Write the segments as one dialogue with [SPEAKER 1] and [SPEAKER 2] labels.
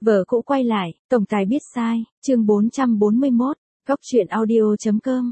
[SPEAKER 1] Vợ cũ quay lại, tổng tài biết sai, chương 441, góc truyện audio.com,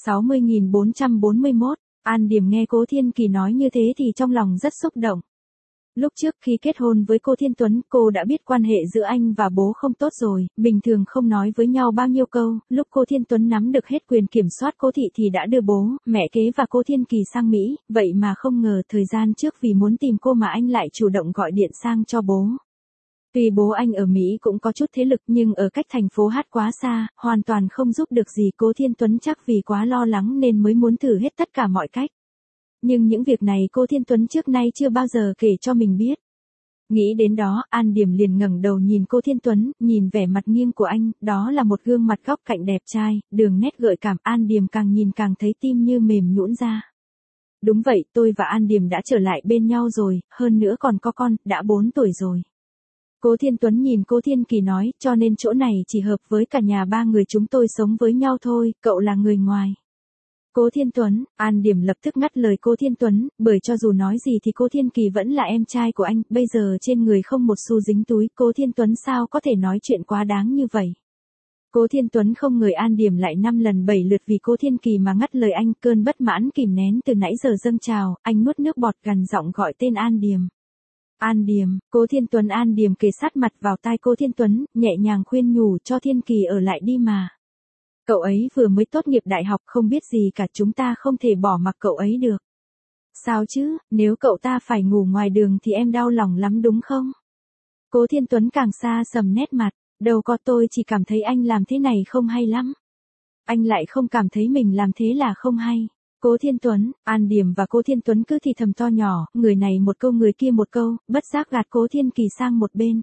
[SPEAKER 1] 60.441, An Điểm nghe Cố Thiên Kỳ nói như thế thì trong lòng rất xúc động. Lúc trước khi kết hôn với cô Thiên Tuấn, cô đã biết quan hệ giữa anh và bố không tốt rồi, bình thường không nói với nhau bao nhiêu câu, lúc cô Thiên Tuấn nắm được hết quyền kiểm soát Cố Thị thì đã đưa bố, mẹ kế và cô Thiên Kỳ sang Mỹ, vậy mà không ngờ thời gian trước vì muốn tìm cô mà anh lại chủ động gọi điện sang cho bố. Tuy bố anh ở Mỹ cũng có chút thế lực nhưng ở cách thành phố Hát quá xa, hoàn toàn không giúp được gì cô Thiên Tuấn chắc vì quá lo lắng nên mới muốn thử hết tất cả mọi cách. Nhưng những việc này cô Thiên Tuấn trước nay chưa bao giờ kể cho mình biết. Nghĩ đến đó, An Điểm liền ngẩng đầu nhìn cô Thiên Tuấn, nhìn vẻ mặt nghiêng của anh, đó là một gương mặt góc cạnh đẹp trai, đường nét gợi cảm. An Điểm càng nhìn càng thấy tim như mềm nhũn ra. Đúng vậy, tôi và An Điểm đã trở lại bên nhau rồi, hơn nữa còn có con, đã 4 tuổi rồi. Cố Thiên Tuấn nhìn cô Thiên Kỳ nói, cho nên chỗ này chỉ hợp với cả nhà 3 người chúng tôi sống với nhau thôi, cậu là người ngoài. Cố Thiên Tuấn, An Điểm lập tức ngắt lời cô Thiên Tuấn, bởi cho dù nói gì thì cô Thiên Kỳ vẫn là em trai của anh, bây giờ trên người không một xu dính túi, cô Thiên Tuấn sao có thể nói chuyện quá đáng như vậy. Cố Thiên Tuấn không ngờ An Điểm lại 5 lần 7 lượt vì cô Thiên Kỳ mà ngắt lời anh, cơn bất mãn kìm nén từ nãy giờ dâng trào, anh nuốt nước bọt gằn giọng gọi tên An Điểm. An Điểm, cô Thiên Tuấn. An Điểm kề sát mặt vào tai cô Thiên Tuấn, nhẹ nhàng khuyên nhủ cho Thiên Kỳ ở lại đi mà. Cậu ấy vừa mới tốt nghiệp đại học không biết gì cả, chúng ta không thể bỏ mặc cậu ấy được. Sao chứ, nếu cậu ta phải ngủ ngoài đường thì em đau lòng lắm đúng không? Cố Thiên Tuấn càng xa sầm nét mặt, đâu có, tôi chỉ cảm thấy anh làm thế này không hay lắm. Anh lại không cảm thấy mình làm thế là không hay. Cố Thiên Tuấn, An Điểm và cô Thiên Tuấn cứ thì thầm to nhỏ, người này một câu người kia một câu, bất giác gạt Cố Thiên Kỳ sang một bên.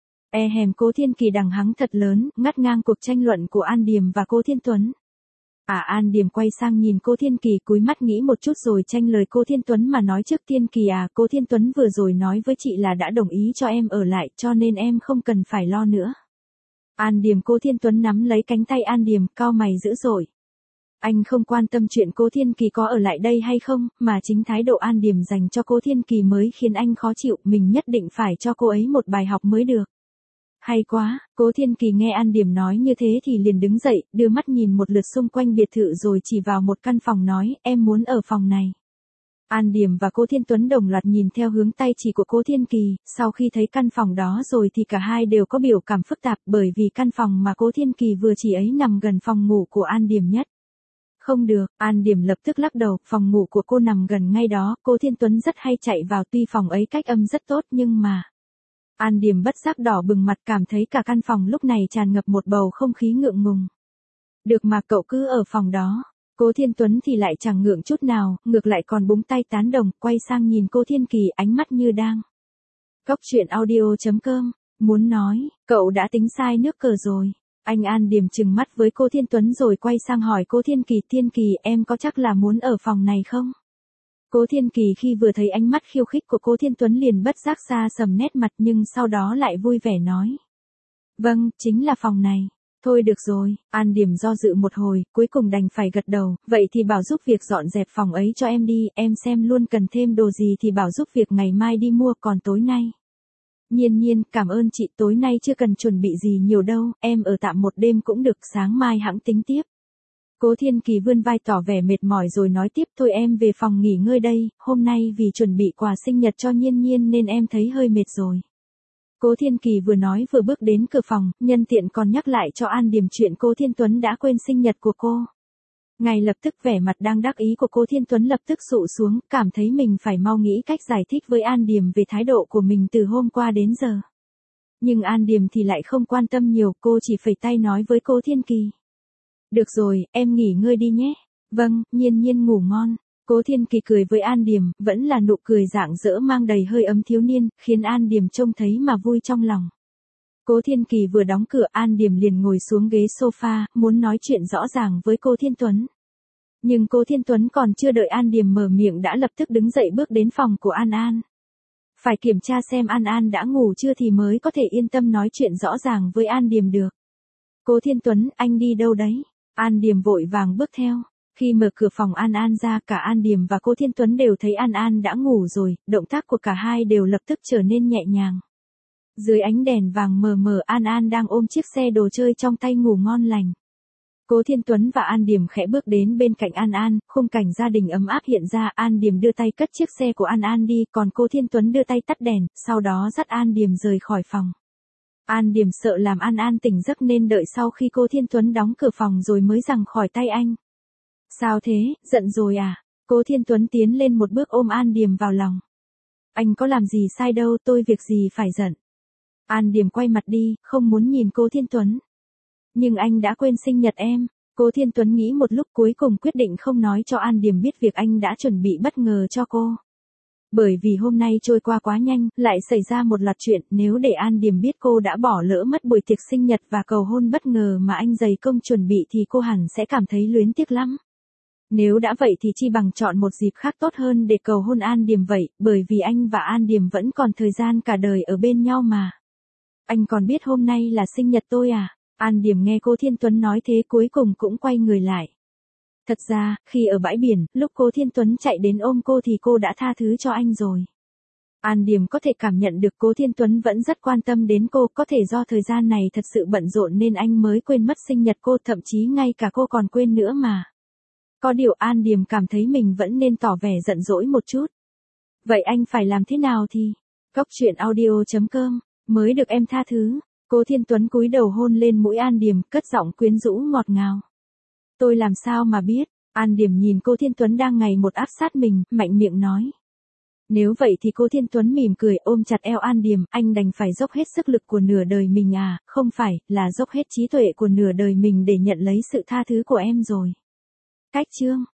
[SPEAKER 1] Cố Thiên Kỳ đằng hắng thật lớn, ngắt ngang cuộc tranh luận của An Điểm và cô Thiên Tuấn. An Điểm quay sang nhìn cô Thiên Kỳ cúi mắt nghĩ một chút rồi tranh lời cô Thiên Tuấn mà nói trước. Thiên Kỳ cô Thiên Tuấn vừa rồi nói với chị là đã đồng ý cho em ở lại cho nên em không cần phải lo nữa. An Điểm. Cô Thiên Tuấn nắm lấy cánh tay An Điểm, cau mày dữ dội. Anh không quan tâm chuyện cô Thiên Kỳ có ở lại đây hay không, mà chính thái độ An Điểm dành cho cô Thiên Kỳ mới khiến anh khó chịu, mình nhất định phải cho cô ấy một bài học mới được. Hay quá, Cố Thiên Kỳ nghe An Điểm nói như thế thì liền đứng dậy, đưa mắt nhìn một lượt xung quanh biệt thự rồi chỉ vào một căn phòng nói, em muốn ở phòng này. An Điểm và cô Thiên Tuấn đồng loạt nhìn theo hướng tay chỉ của Cố Thiên Kỳ, sau khi thấy căn phòng đó rồi thì cả hai đều có biểu cảm phức tạp bởi vì căn phòng mà Cố Thiên Kỳ vừa chỉ ấy nằm gần phòng ngủ của An Điểm nhất. Không được, An Điểm lập tức lắc đầu, phòng ngủ của cô nằm gần ngay đó, Cố Thiên Tuấn rất hay chạy vào tuy phòng ấy cách âm rất tốt nhưng mà... An Điểm bất giác đỏ bừng mặt, cảm thấy cả căn phòng lúc này tràn ngập một bầu không khí ngượng ngùng. Được mà, cậu cứ ở phòng đó. Cố Thiên Tuấn thì lại chẳng ngượng chút nào, ngược lại còn búng tay tán đồng, quay sang nhìn cô Thiên Kỳ ánh mắt như đang. Góc truyện audio.com, muốn nói, cậu đã tính sai nước cờ rồi. Anh An Điểm trừng mắt với cô Thiên Tuấn rồi quay sang hỏi cô Thiên Kỳ, Thiên Kỳ em có chắc là muốn ở phòng này không? Cố Thiên Kỳ khi vừa thấy ánh mắt khiêu khích của cô Thiên Tuấn liền bất giác xa sầm nét mặt nhưng sau đó lại vui vẻ nói. Vâng, chính là phòng này. Thôi được rồi, An Điểm do dự một hồi, cuối cùng đành phải gật đầu, vậy thì bảo giúp việc dọn dẹp phòng ấy cho em đi, em xem luôn cần thêm đồ gì thì bảo giúp việc ngày mai đi mua, còn tối nay. Nhiên, cảm ơn chị, tối nay chưa cần chuẩn bị gì nhiều đâu, em ở tạm một đêm cũng được, sáng mai hẵng tính tiếp. Cố Thiên Kỳ vươn vai tỏ vẻ mệt mỏi rồi nói tiếp, thôi em về phòng nghỉ ngơi đây, hôm nay vì chuẩn bị quà sinh nhật cho Nhiên nên em thấy hơi mệt rồi. Cố Thiên Kỳ vừa nói vừa bước đến cửa phòng, nhân tiện còn nhắc lại cho An Điểm chuyện cô Thiên Tuấn đã quên sinh nhật của cô. Ngay lập tức vẻ mặt đang đắc ý của cô Thiên Tuấn lập tức sụ xuống, cảm thấy mình phải mau nghĩ cách giải thích với An Điểm về thái độ của mình từ hôm qua đến giờ. Nhưng An Điểm thì lại không quan tâm nhiều, cô chỉ phẩy tay nói với cô Thiên Kỳ. Được rồi, em nghỉ ngơi đi nhé. Vâng, Nhiên ngủ ngon. Cố Thiên Kỳ cười với An Điểm, vẫn là nụ cười rạng rỡ mang đầy hơi ấm thiếu niên, khiến An Điểm trông thấy mà vui trong lòng. Cố Thiên Kỳ vừa đóng cửa, An Điểm liền ngồi xuống ghế sofa, muốn nói chuyện rõ ràng với cô Thiên Tuấn. Nhưng cô Thiên Tuấn còn chưa đợi An Điểm mở miệng đã lập tức đứng dậy bước đến phòng của An An. Phải kiểm tra xem An An đã ngủ chưa thì mới có thể yên tâm nói chuyện rõ ràng với An Điểm được. Cố Thiên Tuấn, anh đi đâu đấy? An Điểm vội vàng bước theo. Khi mở cửa phòng An An ra, cả An Điểm và cô Thiên Tuấn đều thấy An An đã ngủ rồi, động tác của cả hai đều lập tức trở nên nhẹ nhàng. Dưới ánh đèn vàng mờ mờ An An đang ôm chiếc xe đồ chơi trong tay ngủ ngon lành. Cố Thiên Tuấn và An Điềm khẽ bước đến bên cạnh An An, khung cảnh gia đình ấm áp hiện ra. An Điềm đưa tay cất chiếc xe của An An đi, còn Cố Thiên Tuấn đưa tay tắt đèn, sau đó dắt An Điềm rời khỏi phòng. An Điềm sợ làm An An tỉnh giấc nên đợi sau khi Cố Thiên Tuấn đóng cửa phòng rồi mới giằng khỏi tay anh. Sao thế, giận rồi à? Cố Thiên Tuấn tiến lên một bước ôm An Điềm vào lòng. Anh có làm gì sai đâu, tôi việc gì phải giận. An Điềm quay mặt đi, không muốn nhìn Cố Thiên Tuấn. Nhưng anh đã quên sinh nhật em. Cố Thiên Tuấn nghĩ một lúc cuối cùng quyết định không nói cho An Điềm biết việc anh đã chuẩn bị bất ngờ cho cô. Bởi vì hôm nay trôi qua quá nhanh, lại xảy ra một loạt chuyện, nếu để An Điềm biết cô đã bỏ lỡ mất buổi tiệc sinh nhật và cầu hôn bất ngờ mà anh dày công chuẩn bị thì cô hẳn sẽ cảm thấy luyến tiếc lắm. Nếu đã vậy thì chi bằng chọn một dịp khác tốt hơn để cầu hôn An Điềm vậy, bởi vì anh và An Điềm vẫn còn thời gian cả đời ở bên nhau mà. Anh còn biết hôm nay là sinh nhật tôi à? An Điềm nghe Cố Thiên Tuấn nói thế cuối cùng cũng quay người lại. Thật ra, khi ở bãi biển, lúc Cố Thiên Tuấn chạy đến ôm cô thì cô đã tha thứ cho anh rồi. An Điềm có thể cảm nhận được Cố Thiên Tuấn vẫn rất quan tâm đến cô, có thể do thời gian này thật sự bận rộn nên anh mới quên mất sinh nhật cô, thậm chí ngay cả cô còn quên nữa mà. Có điều An Điềm cảm thấy mình vẫn nên tỏ vẻ giận dỗi một chút. Vậy anh phải làm thế nào thì? Cốc truyện audio.com, mới được em tha thứ. Cố Thiên Tuấn cúi đầu hôn lên mũi An Điềm, cất giọng quyến rũ ngọt ngào. Tôi làm sao mà biết? An Điềm nhìn Cố Thiên Tuấn đang ngày một áp sát mình, mạnh miệng nói. Nếu vậy thì Cố Thiên Tuấn mỉm cười ôm chặt eo An Điềm, anh đành phải dốc hết sức lực của nửa đời mình à, không phải, là dốc hết trí tuệ của nửa đời mình để nhận lấy sự tha thứ của em rồi. Cách chương